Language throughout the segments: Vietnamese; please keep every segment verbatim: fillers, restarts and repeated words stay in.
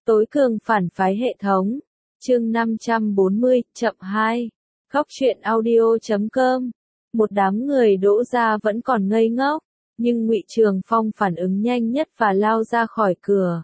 Tối cường phản phái hệ thống. Chương năm trăm bốn mươi, chậm hai. Góc truyện audio chấm com. Một đám người Đỗ gia vẫn còn ngây ngốc, nhưng Ngụy Trường Phong phản ứng nhanh nhất và lao ra khỏi cửa.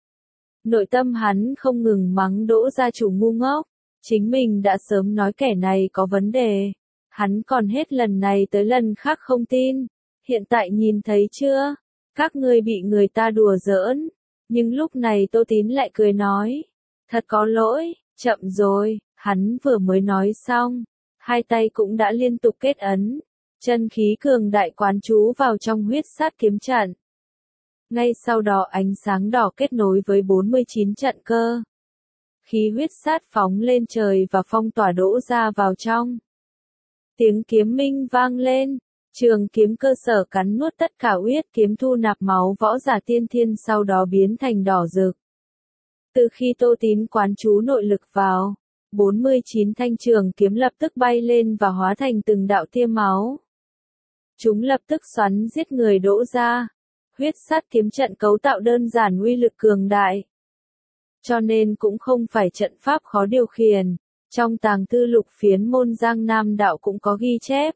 Nội tâm hắn không ngừng mắng Đỗ gia chủ ngu ngốc, chính mình đã sớm nói kẻ này có vấn đề. Hắn còn hết lần này tới lần khác không tin, hiện tại nhìn thấy chưa, các ngươi bị người ta đùa giỡn. Nhưng lúc này Tô Tín lại cười nói, thật có lỗi, chậm rồi. Hắn vừa mới nói xong, hai tay cũng đã liên tục kết ấn, chân khí cường đại quán trú vào trong huyết sát kiếm trận. Ngay sau đó ánh sáng đỏ kết nối với bốn mươi chín trận cơ. Khí huyết sát phóng lên trời và phong tỏa Đỗ gia vào trong. Tiếng kiếm minh vang lên, trường kiếm cơ sở cắn nuốt tất cả huyết kiếm thu nạp máu võ giả tiên thiên sau đó biến thành đỏ rực. Từ khi Tô Tín quán trú nội lực vào, bốn mươi chín thanh trường kiếm lập tức bay lên và hóa thành từng đạo tia máu. Chúng lập tức xoắn giết người Đỗ gia. Huyết sát kiếm trận cấu tạo đơn giản uy lực cường đại, cho nên cũng không phải trận pháp khó điều khiển. Trong tàng thư lục phiến môn Giang Nam đạo cũng có ghi chép.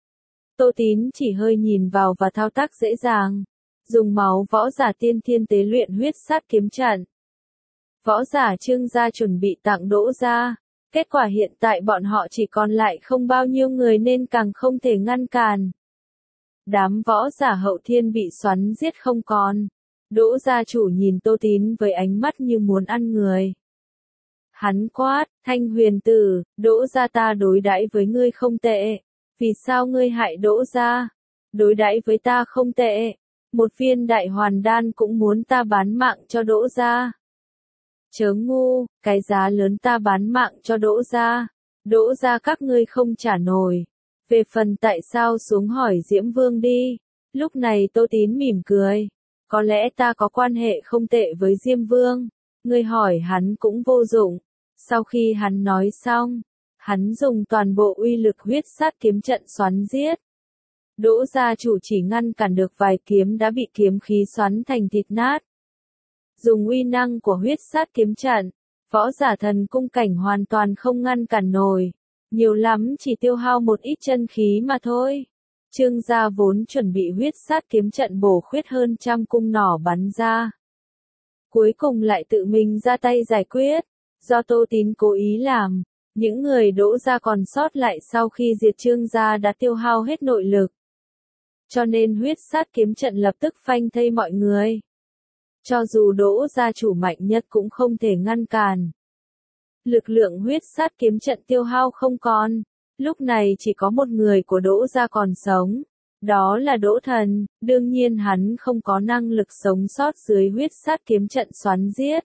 Tô Tín chỉ hơi nhìn vào và thao tác dễ dàng, dùng máu võ giả tiên thiên tế luyện huyết sát kiếm trận. Võ giả Trương gia chuẩn bị tặng Đỗ gia, kết quả hiện tại bọn họ chỉ còn lại không bao nhiêu người nên càng không thể ngăn cản. Đám võ giả hậu thiên bị xoắn giết không còn. Đỗ gia chủ nhìn Tô Tín với ánh mắt như muốn ăn người. Hắn quát, Thanh Huyền tử, Đỗ gia ta đối đãi với ngươi không tệ. Vì sao ngươi hại Đỗ gia? Đối đãi với ta không tệ. Một viên đại hoàn đan cũng muốn ta bán mạng cho Đỗ gia. Chớ ngu, cái giá lớn ta bán mạng cho Đỗ gia, Đỗ gia các ngươi không trả nổi. Về phần tại sao xuống hỏi Diễm Vương đi. Lúc này Tô Tín mỉm cười. Có lẽ ta có quan hệ không tệ với Diêm Vương. Ngươi hỏi hắn cũng vô dụng. Sau khi hắn nói xong, hắn dùng toàn bộ uy lực huyết sát kiếm trận xoắn giết. Đỗ gia chủ chỉ ngăn cản được vài kiếm đã bị kiếm khí xoắn thành thịt nát. Dùng uy năng của huyết sát kiếm trận, võ giả thần cung cảnh hoàn toàn không ngăn cản nổi. Nhiều lắm chỉ tiêu hao một ít chân khí mà thôi. Trương gia vốn chuẩn bị huyết sát kiếm trận bổ khuyết hơn trăm cung nỏ bắn ra. Cuối cùng lại tự mình ra tay giải quyết. Do Tô Tín cố ý làm, những người Đỗ gia còn sót lại sau khi diệt Trương gia đã tiêu hao hết nội lực. Cho nên huyết sát kiếm trận lập tức phanh thây mọi người. Cho dù Đỗ gia chủ mạnh nhất cũng không thể ngăn cản. Lực lượng huyết sát kiếm trận tiêu hao không còn. Lúc này chỉ có một người của Đỗ gia còn sống. Đó là Đỗ Thần. Đương nhiên hắn không có năng lực sống sót dưới huyết sát kiếm trận xoắn giết.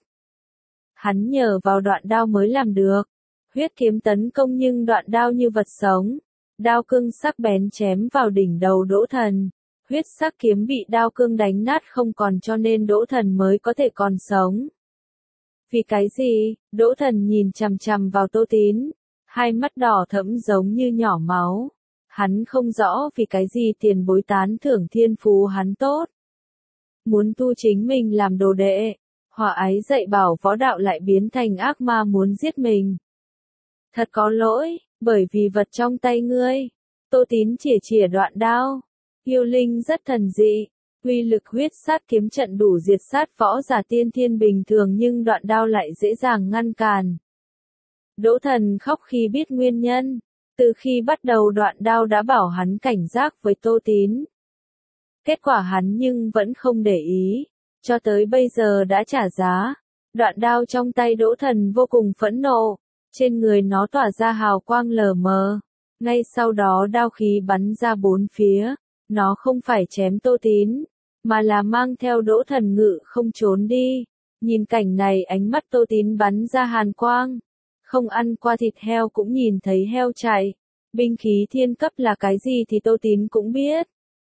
Hắn nhờ vào đoạn đao mới làm được. Huyết kiếm tấn công nhưng đoạn đao như vật sống. Đao cương sắc bén chém vào đỉnh đầu Đỗ Thần. Huyết sắc kiếm bị đao cương đánh nát không còn cho nên Đỗ Thần mới có thể còn sống. Vì cái gì? Đỗ Thần nhìn chằm chằm vào Tô Tín, hai mắt đỏ thẫm giống như nhỏ máu. Hắn không rõ vì cái gì tiền bối tán thưởng thiên phú hắn tốt. Muốn tu chính mình làm đồ đệ, hòa ái dạy bảo võ đạo lại biến thành ác ma muốn giết mình. Thật có lỗi, bởi vì vật trong tay ngươi. Tô Tín chỉa chỉa đoạn đao. Yêu linh rất thần dị. Uy lực huyết sát kiếm trận đủ diệt sát võ giả tiên thiên bình thường nhưng đoạn đao lại dễ dàng ngăn cản. Đỗ Thần khóc khi biết nguyên nhân. Từ khi bắt đầu đoạn đao đã bảo hắn cảnh giác với Tô Tín. Kết quả hắn nhưng vẫn không để ý. Cho tới bây giờ đã trả giá. Đoạn đao trong tay Đỗ Thần vô cùng phẫn nộ. Trên người nó tỏa ra hào quang lờ mờ. Ngay sau đó đao khí bắn ra bốn phía. Nó không phải chém Tô Tín, mà là mang theo Đỗ Thần ngự không trốn đi. Nhìn cảnh này ánh mắt Tô Tín bắn ra hàn quang. Không ăn qua thịt heo cũng nhìn thấy heo chạy. Binh khí thiên cấp là cái gì thì Tô Tín cũng biết.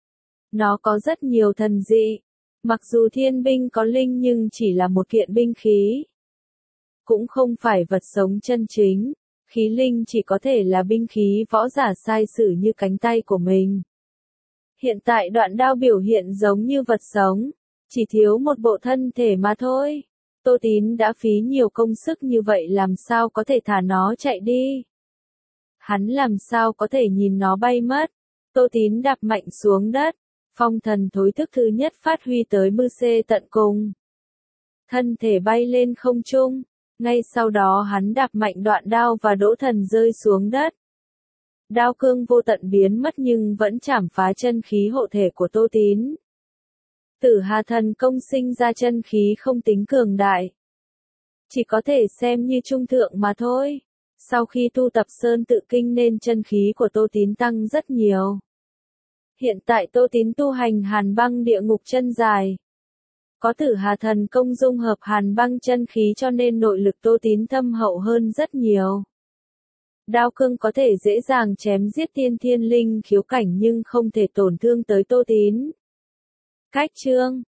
Nó có rất nhiều thần dị. Mặc dù thiên binh có linh nhưng chỉ là một kiện binh khí. Cũng không phải vật sống chân chính. Khí linh chỉ có thể là binh khí võ giả sai sử như cánh tay của mình. Hiện tại đoạn đao biểu hiện giống như vật sống, chỉ thiếu một bộ thân thể mà thôi. Tô Tín đã phí nhiều công sức như vậy làm sao có thể thả nó chạy đi. Hắn làm sao có thể nhìn nó bay mất. Tô Tín đạp mạnh xuống đất. Phong thần thối thức thứ nhất phát huy tới mưu xê tận cùng. Thân thể bay lên không trung. Ngay sau đó hắn đạp mạnh đoạn đao và đỗ thần rơi xuống đất. Đao cương vô tận biến mất nhưng vẫn chảm phá chân khí hộ thể của Tô Tín. Tử Hà thần công sinh ra chân khí không tính cường đại. Chỉ có thể xem như trung thượng mà thôi. Sau khi tu tập Sơn Tự Kinh nên chân khí của Tô Tín tăng rất nhiều. Hiện tại Tô Tín tu hành Hàn Băng Địa Ngục chân dài. Có Tử Hà thần công dung hợp Hàn Băng chân khí cho nên nội lực Tô Tín thâm hậu hơn rất nhiều. Đao cương có thể dễ dàng chém giết tiên thiên linh khiếu cảnh nhưng không thể tổn thương tới Tô Tín. Cách chương